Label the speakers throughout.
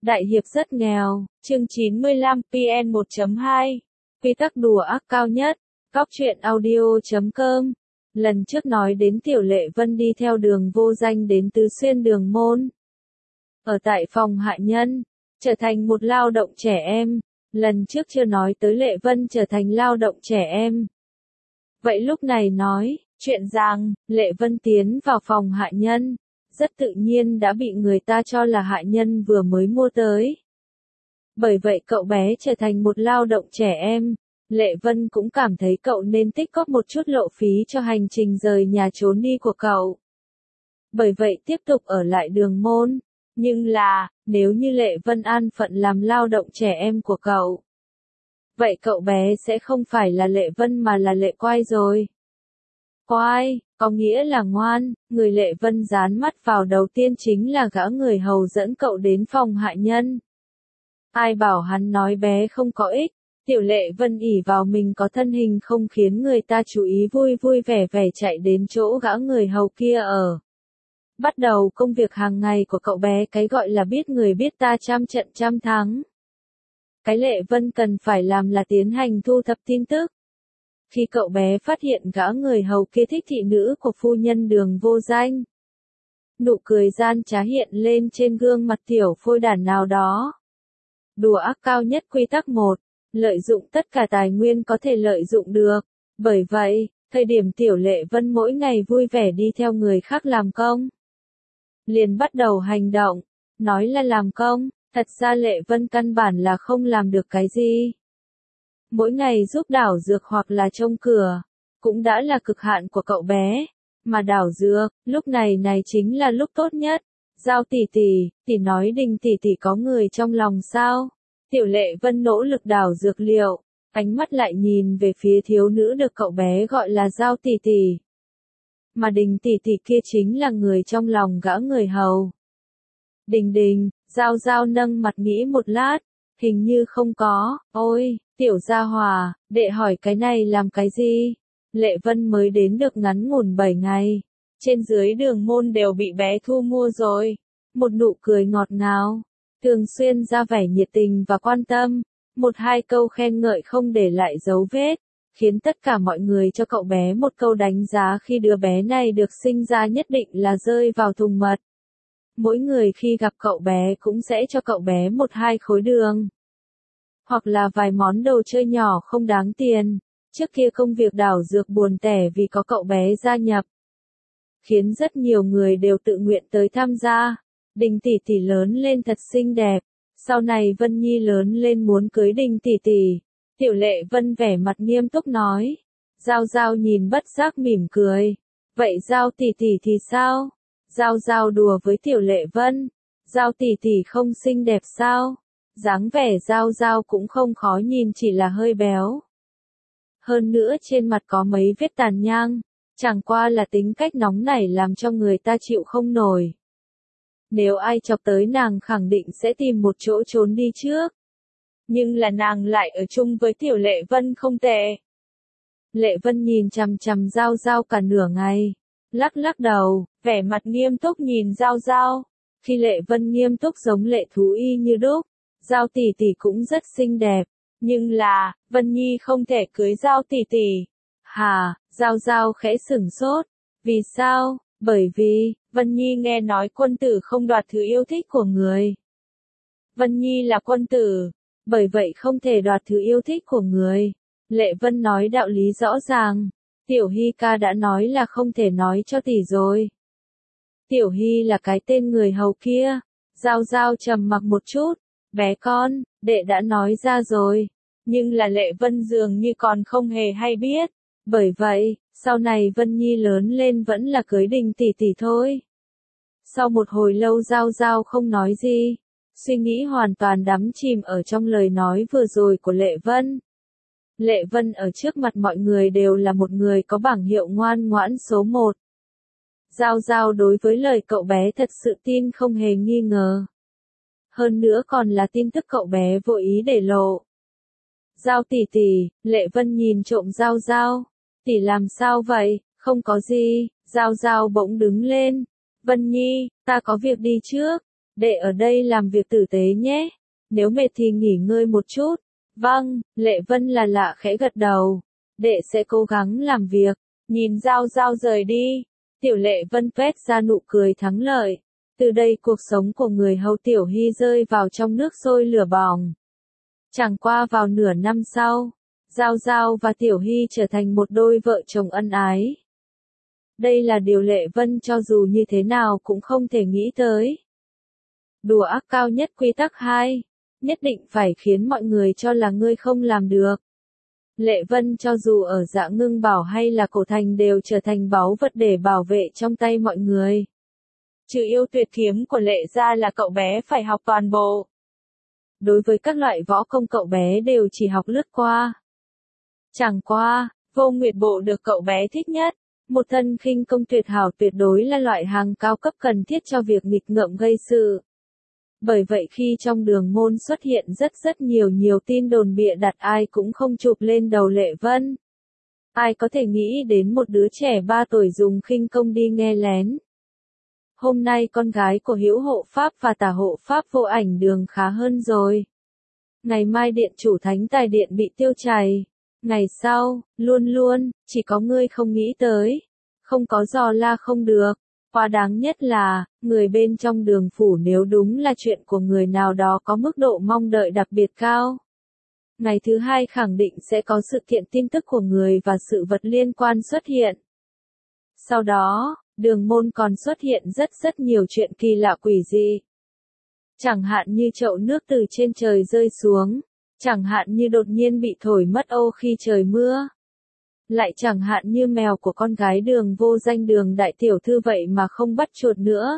Speaker 1: Đại hiệp rất nghèo, chương 95 PN 1.2, quy tắc đùa ác cao nhất, góc truyện audio.com. Lần trước nói đến Tiểu Lệ Vân đi theo Đường Vô Danh đến Tứ Xuyên Đường Môn. Ở tại phòng hạ nhân, trở thành một lao động trẻ em. Lần trước chưa nói tới Lệ Vân trở thành lao động trẻ em. Vậy lúc này nói, chuyện rằng, Lệ Vân tiến vào phòng hạ nhân. Rất tự nhiên đã bị người ta cho là hạ nhân vừa mới mua tới. Bởi vậy cậu bé trở thành một lao động trẻ em, Lệ Vân cũng cảm thấy cậu nên tích góp một chút lộ phí cho hành trình rời nhà trốn đi của cậu. Bởi vậy tiếp tục ở lại Đường Môn, nhưng là, nếu như Lệ Vân an phận làm lao động trẻ em của cậu, vậy cậu bé sẽ không phải là Lệ Vân mà là Lệ Quai rồi. Quai, có nghĩa là ngoan, người Lệ Vân dán mắt vào đầu tiên chính là gã người hầu dẫn cậu đến phòng hạ nhân. Ai bảo hắn nói bé không có ích, Tiểu Lệ Vân ỷ vào mình có thân hình không khiến người ta chú ý, vui vui vẻ vẻ chạy đến chỗ gã người hầu kia ở. Bắt đầu công việc hàng ngày của cậu bé, cái gọi là biết người biết ta, trăm trận trăm thắng. Cái Lệ Vân cần phải làm là tiến hành thu thập tin tức. Khi cậu bé phát hiện gã người hầu kia thích thị nữ của phu nhân Đường Vô Danh, nụ cười gian trá hiện lên trên gương mặt tiểu phôi đản nào đó. Đùa ác cao nhất quy tắc 1, lợi dụng tất cả tài nguyên có thể lợi dụng được. Bởi vậy, thời điểm Tiểu Lệ Vân mỗi ngày vui vẻ đi theo người khác làm công, liền bắt đầu hành động, nói là làm công, thật ra Lệ Vân căn bản là không làm được cái gì. Mỗi ngày giúp đảo dược hoặc là trông cửa, cũng đã là cực hạn của cậu bé. Mà đảo dược, lúc này chính là lúc tốt nhất. Giao tỷ nói Đình tỷ có người trong lòng sao? Tiểu Lệ Vân nỗ lực đảo dược liệu, ánh mắt lại nhìn về phía thiếu nữ được cậu bé gọi là Giao tỷ. Mà Đình tỷ kia chính là người trong lòng gã người hầu. Đình, Giao nâng mặt nghĩ một lát, hình như không có. Ôi, Tiểu gia hòa, đệ hỏi cái này làm cái gì? Lệ Vân mới đến được ngắn ngủn 7 ngày. Trên dưới Đường Môn đều bị bé thu mua rồi. Một nụ cười ngọt ngào, thường xuyên ra vẻ nhiệt tình và quan tâm. Một hai câu khen ngợi không để lại dấu vết, khiến tất cả mọi người cho cậu bé một câu đánh giá khi đứa bé này được sinh ra nhất định là rơi vào thùng mật. Mỗi người khi gặp cậu bé cũng sẽ cho cậu bé 1-2 khối đường, hoặc là vài món đồ chơi nhỏ không đáng tiền. Trước kia công việc đảo dược buồn tẻ vì có cậu bé gia nhập, khiến rất nhiều người đều tự nguyện tới tham gia. Đình tỷ lớn lên thật xinh đẹp. Sau này Vân Nhi lớn lên muốn cưới Đình tỷ. Tiểu Lệ Vân vẻ mặt nghiêm túc nói. Giao nhìn bất giác mỉm cười. Vậy Giao tỷ thì sao? Giao đùa với Tiểu Lệ Vân. Giao tỷ không xinh đẹp sao? Dáng vẻ Giao cũng không khó nhìn, chỉ là hơi béo. Hơn nữa trên mặt có mấy vết tàn nhang, chẳng qua là tính cách nóng nảy làm cho người ta chịu không nổi. Nếu ai chọc tới nàng khẳng định sẽ tìm một chỗ trốn đi trước. Nhưng là nàng lại ở chung với Tiểu Lệ Vân không tệ. Lệ Vân nhìn chằm chằm Giao cả nửa ngày, lắc đầu, vẻ mặt nghiêm túc nhìn Giao. Khi Lệ Vân nghiêm túc giống lệ thú y như đúc, Giao tỷ cũng rất xinh đẹp. Nhưng là, Vân Nhi không thể cưới Giao tỷ. Hả? Giao khẽ sửng sốt. Vì sao? Bởi vì, Vân Nhi nghe nói quân tử không đoạt thứ yêu thích của người. Vân Nhi là quân tử, bởi vậy không thể đoạt thứ yêu thích của người. Lệ Vân nói đạo lý rõ ràng. Tiểu Hy ca đã nói là không thể nói cho tỷ rồi. Tiểu Hy là cái tên người hầu kia. Giao trầm mặc một chút. Bé con, đệ đã nói ra rồi. Nhưng là Lệ Vân dường như còn không hề hay biết. Bởi vậy, sau này Vân Nhi lớn lên vẫn là cưới Đình tỷ thôi. Sau một hồi lâu Giao không nói gì. Suy nghĩ hoàn toàn đắm chìm ở trong lời nói vừa rồi của Lệ Vân. Lệ Vân ở trước mặt mọi người đều là một người có bảng hiệu ngoan ngoãn số 1. Giao đối với lời cậu bé thật sự tin không hề nghi ngờ. Hơn nữa còn là tin tức cậu bé vô ý để lộ. Giao tỷ, Lệ Vân nhìn trộm Giao. Tỷ làm sao vậy? Không có gì. Giao bỗng đứng lên. Vân Nhi, ta có việc đi trước. Đệ ở đây làm việc tử tế nhé. Nếu mệt thì nghỉ ngơi một chút. Vâng, Lệ Vân là lạ khẽ gật đầu. Đệ sẽ cố gắng làm việc. Nhìn Giao Giao rời đi. Tiểu Lệ Vân tuét ra nụ cười thắng lợi. Từ đây cuộc sống của người hầu Tiểu Hy rơi vào trong nước sôi lửa bỏng. Chẳng qua vào nửa năm sau, Giao Giao và Tiểu Hy trở thành một đôi vợ chồng ân ái. Đây là điều Lệ Vân cho dù như thế nào cũng không thể nghĩ tới. Đùa ác cao nhất quy tắc 2. Nhất định phải khiến mọi người cho là ngươi không làm được. Lệ Vân cho dù ở Dạ Ngưng Bảo hay là Cổ Thành đều trở thành báu vật để bảo vệ trong tay mọi người. Trừ yêu tuyệt kiếm của Lệ gia là cậu bé phải học toàn bộ. Đối với các loại võ công cậu bé đều chỉ học lướt qua. Chẳng qua, Vô Nguyệt Bộ được cậu bé thích nhất. Một thân khinh công tuyệt hảo tuyệt đối là loại hàng cao cấp cần thiết cho việc nghịch ngợm gây sự. Bởi vậy khi trong đường môn xuất hiện rất nhiều tin đồn bịa đặt ai cũng không chụp lên đầu Lệ Vân. Ai có thể nghĩ đến một đứa trẻ 3 tuổi dùng khinh công đi nghe lén. Hôm nay con gái của Hữu Hộ Pháp và Tả Hộ Pháp Vô Ảnh Đường khá hơn rồi. Ngày mai điện chủ Thánh Tài Điện bị tiêu chảy. Ngày sau, luôn, chỉ có ngươi không nghĩ tới. Không có dò la không được. Quá đáng nhất là, người bên trong đường phủ nếu đúng là chuyện của người nào đó có mức độ mong đợi đặc biệt cao. Ngày thứ 2 khẳng định sẽ có sự kiện tin tức của người và sự vật liên quan xuất hiện. Sau đó, đường môn còn xuất hiện rất nhiều chuyện kỳ lạ quỷ dị. Chẳng hạn như chậu nước từ trên trời rơi xuống. Chẳng hạn như đột nhiên bị thổi mất ô khi trời mưa. Lại chẳng hạn như mèo của con gái Đường vô danh Đường đại tiểu thư vậy mà không bắt chuột nữa.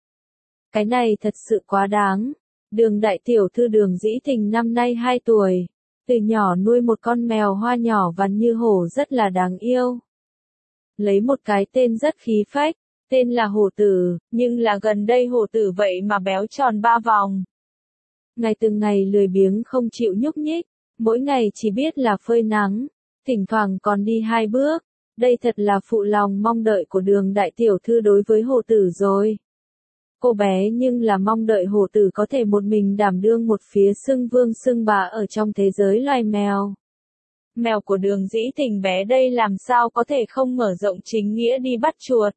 Speaker 1: Cái này thật sự quá đáng. Đường đại tiểu thư Đường Dĩ Thình năm nay 2 tuổi. Từ nhỏ nuôi một con mèo hoa nhỏ vằn như hổ rất là đáng yêu. Lấy một cái tên rất khí phách, tên là Hổ Tử, nhưng là gần đây Hổ Tử vậy mà béo tròn 3 vòng. Ngày từng ngày lười biếng không chịu nhúc nhích, mỗi ngày chỉ biết là phơi nắng, thỉnh thoảng còn đi 2 bước. Đây thật là phụ lòng mong đợi của Đường đại tiểu thư đối với Hổ Tử rồi. Cô bé nhưng là mong đợi Hổ Tử có thể một mình đảm đương một phía xưng vương xưng bá ở trong thế giới loài mèo. Mèo của Đường Dĩ Thình bé đây làm sao có thể không mở rộng chính nghĩa đi bắt chuột.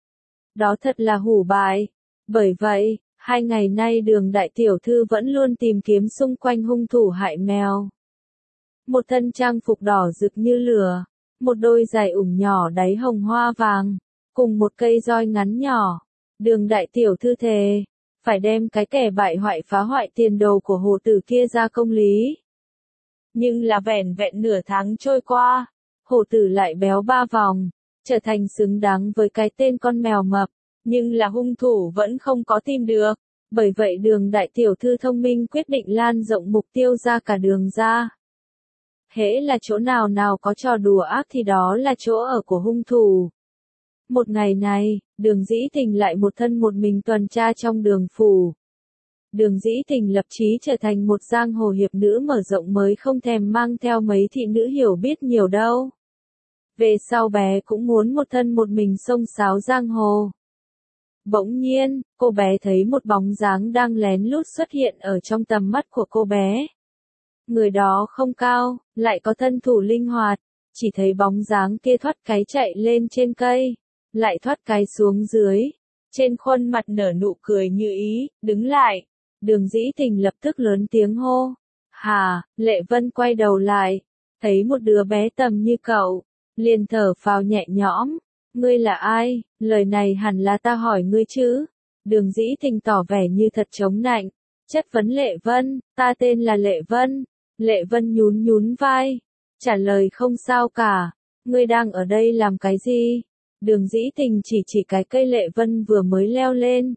Speaker 1: Đó thật là hủ bại. Bởi vậy, 2 ngày nay Đường đại tiểu thư vẫn luôn tìm kiếm xung quanh hung thủ hại mèo. Một thân trang phục đỏ rực như lửa, một đôi giày ủng nhỏ đáy hồng hoa vàng, cùng một cây roi ngắn nhỏ. Đường đại tiểu thư thề, phải đem cái kẻ bại hoại phá hoại tiền đồ của Hổ Tử kia ra công lý. Nhưng là vẻn vẹn nửa tháng trôi qua, Hổ Tử lại béo 3 vòng, trở thành xứng đáng với cái tên con mèo mập, nhưng là hung thủ vẫn không có tìm được. Bởi vậy Đường đại tiểu thư thông minh quyết định lan rộng mục tiêu ra cả Đường ra. Hễ là chỗ nào có trò đùa ác thì đó là chỗ ở của hung thủ. Một ngày này, Đường Dĩ Thình lại một thân một mình tuần tra trong đường phủ. Đường Dĩ Thình lập chí trở thành một giang hồ hiệp nữ mở rộng mới không thèm mang theo mấy thị nữ hiểu biết nhiều đâu. Về sau bé cũng muốn một thân một mình xông xáo giang hồ. Bỗng nhiên, cô bé thấy một bóng dáng đang lén lút xuất hiện ở trong tầm mắt của cô bé. Người đó không cao, lại có thân thủ linh hoạt, chỉ thấy bóng dáng kia thoát cái chạy lên trên cây, lại thoát cái xuống dưới. Trên khuôn mặt nở nụ cười như ý, đứng lại. Đường Dĩ Thình lập tức lớn tiếng hô. Hà, Lệ Vân quay đầu lại, thấy một đứa bé tầm như cậu, liền thở phào nhẹ nhõm. Ngươi là ai? Lời này hẳn là ta hỏi ngươi chứ. Đường Dĩ Thình tỏ vẻ như thật chống nạnh, chất vấn Lệ Vân, ta tên là Lệ Vân. Lệ Vân nhún vai, trả lời không sao cả. Ngươi đang ở đây làm cái gì? Đường Dĩ Thình chỉ cái cây Lệ Vân vừa mới leo lên.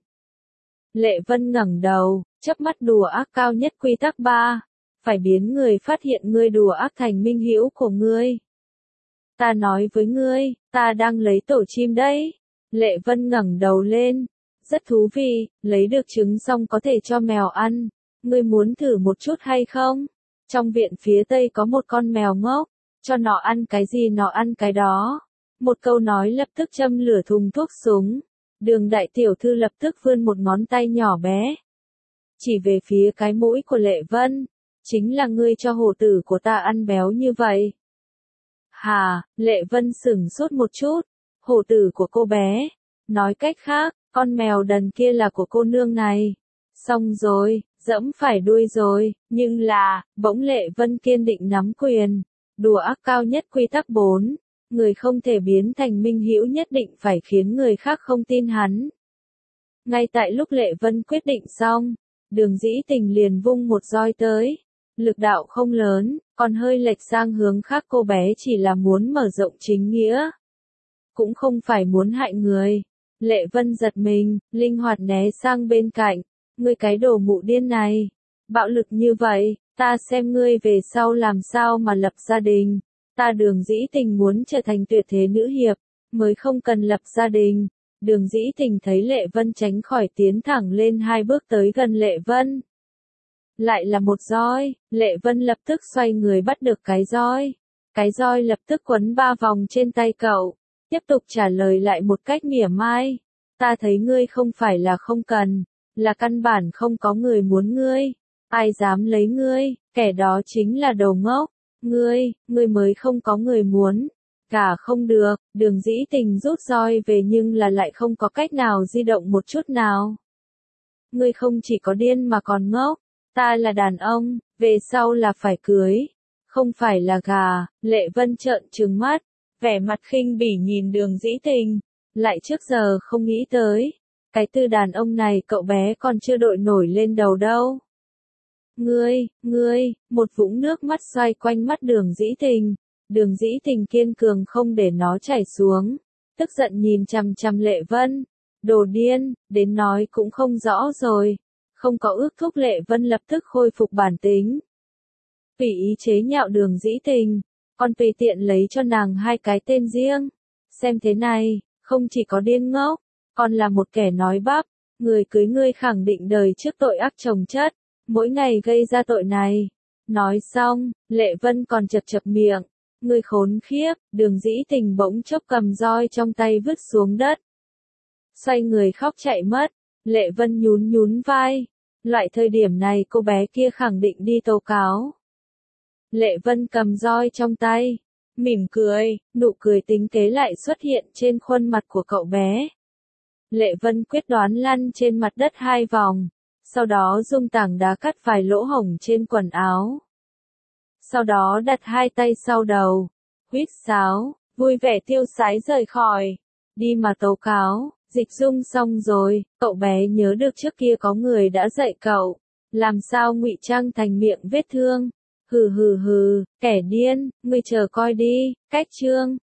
Speaker 1: Lệ Vân ngẩng đầu, chớp mắt đùa ác cao nhất quy tắc 3. Phải biến người phát hiện ngươi đùa ác thành minh hữu của ngươi. Ta nói với ngươi, ta đang lấy tổ chim đấy. Lệ Vân ngẩng đầu lên. Rất thú vị, lấy được trứng xong có thể cho mèo ăn. Ngươi muốn thử một chút hay không? Trong viện phía tây có một con mèo ngốc, cho nó ăn cái gì nó ăn cái đó. Một câu nói lập tức châm lửa thùng thuốc súng. Đường đại tiểu thư lập tức vươn một ngón tay nhỏ bé, chỉ về phía cái mũi của Lệ Vân. Chính là ngươi cho hổ tử của ta ăn béo như vậy. Hà, Lệ Vân sửng sốt một chút. Hổ tử của cô bé. Nói cách khác, con mèo đần kia là của cô nương này. Xong rồi, dẫm phải đuôi rồi, nhưng là, bỗng Lệ Vân kiên định nắm quyền. Đùa ác cao nhất quy tắc 4. Người không thể biến thành minh hữu, nhất định phải khiến người khác không tin hắn. Ngay tại lúc Lệ Vân quyết định xong, Đường Dĩ Tình liền vung một roi tới. Lực đạo không lớn, còn hơi lệch sang hướng khác, cô bé chỉ là muốn mở rộng chính nghĩa. Cũng không phải muốn hại người. Lệ Vân giật mình, linh hoạt né sang bên cạnh. Ngươi cái đồ mụ điên này. Bạo lực như vậy, ta xem ngươi về sau làm sao mà lập gia đình. Ta Đường Dĩ Tình muốn trở thành tuyệt thế nữ hiệp, mới không cần lập gia đình. Đường Dĩ Tình thấy Lệ Vân tránh khỏi, tiến thẳng lên 2 bước tới gần Lệ Vân. Lại là một roi, Lệ Vân lập tức xoay người bắt được cái roi. Cái roi lập tức quấn 3 vòng trên tay cậu, tiếp tục trả lời lại một cách mỉa mai. Ta thấy ngươi không phải là không cần, là căn bản không có người muốn ngươi. Ai dám lấy ngươi, kẻ đó chính là đồ ngốc. Ngươi mới không có người muốn. Cả không được, Đường Dĩ Tình rút roi về nhưng là lại không có cách nào di động một chút nào. Ngươi không chỉ có điên mà còn ngốc. Ta là đàn ông, về sau là phải cưới. Không phải là gà. Lệ Vân trợn trừng mắt, vẻ mặt khinh bỉ nhìn Đường Dĩ Tình. Lại trước giờ không nghĩ tới. Cái từ đàn ông này cậu bé còn chưa đội nổi lên đầu đâu. Ngươi, một vũng nước mắt xoay quanh mắt Đường Dĩ Tình. Đường Dĩ Tình kiên cường không để nó chảy xuống. Tức giận nhìn chằm chằm Lệ Vân. Đồ điên, đến nói cũng không rõ rồi. Không có ước thúc, Lệ Vân lập tức khôi phục bản tính. Tùy ý chế nhạo Đường Dĩ Tình. Còn tùy tiện lấy cho nàng 2 cái tên riêng. Xem thế này, không chỉ có điên ngốc, còn là một kẻ nói bắp. Người cưới ngươi khẳng định đời trước tội ác chồng chất. Mỗi ngày gây ra tội này. Nói xong, Lệ Vân còn chật chật miệng. Ngươi khốn khiếp. Đường Dĩ Tình bỗng chốc cầm roi trong tay vứt xuống đất. Xoay người khóc chạy mất. Lệ Vân nhún nhún vai. Loại thời điểm này cô bé kia khẳng định đi tố cáo. Lệ Vân cầm roi trong tay, mỉm cười, nụ cười tính kế lại xuất hiện trên khuôn mặt của cậu bé. Lệ Vân quyết đoán lăn trên mặt đất 2 vòng, sau đó dùng tảng đá cắt vài lỗ hổng trên quần áo. Sau đó đặt 2 tay sau đầu, huýt sáo, vui vẻ tiêu sái rời khỏi. Đi mà tố cáo. Dịch dung xong rồi, cậu bé nhớ được trước kia có người đã dạy cậu, làm sao ngụy trang thành miệng vết thương. Hừ, kẻ điên, ngươi chờ coi đi. Cách chương